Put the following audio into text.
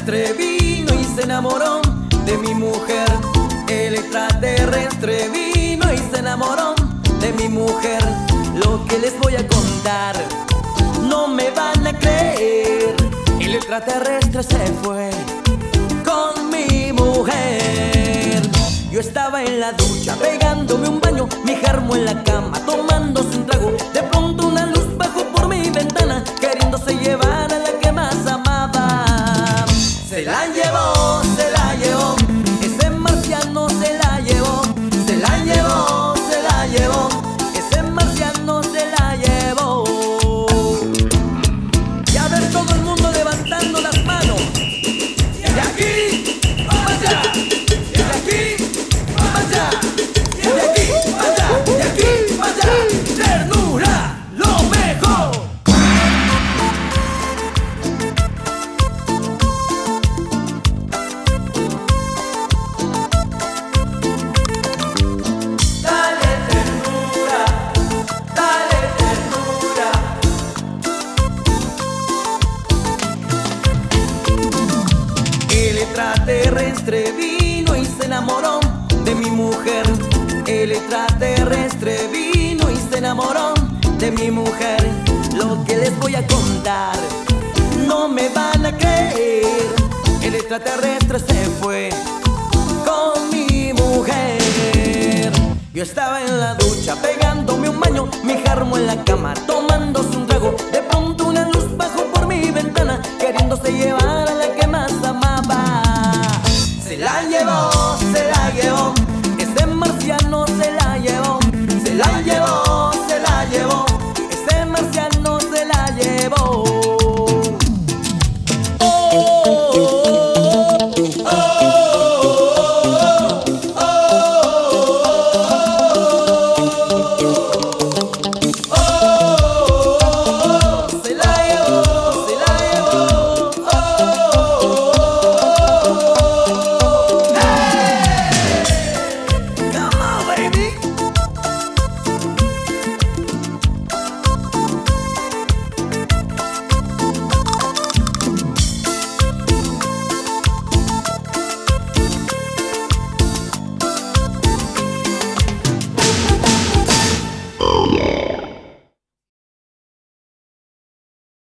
extraterrestre vino y se enamoró de mi mujer. El extraterrestre vino y se enamoró de mi mujer. Lo que les voy a contar no me van a creer. El extraterrestre se fue con mi mujer. Yo estaba en la ducha pegándome un baño, mi germo en la cama tomándose un trago. De pronto una luz bajó por mi ventana, queriéndose llevar a la que más amaba. Se la llevó, se la llevó, ese marciano se la llevó. Se la llevó, se la llevó, ese marciano se la llevó. Y a ver todo el mundo levantando las manos. De aquí para allá, de aquí para allá, de aquí para allá, de aquí para allá. Ternura, lo mejor. Dale ternura, dale ternura. El extraterrestre vino y se enamoró de mi mujer. El extraterrestre vino y se enamoró de mi mujer. Lo que les voy a contar no me van a creer. El extraterrestre se fue con mi mujer. Yo estaba en la ducha pegándome un baño, mi germo en la cama tomándose un trago. De pronto una luz bajó por mi ventana, queriéndose llevar a la que más amaba. Se la llevó, se la llevó, ese marciano se la llevó. Se la llevó, se la llevó, ese marciano se la llevó. Se la llevó, se la llevó. Come on, baby. Oh yeah.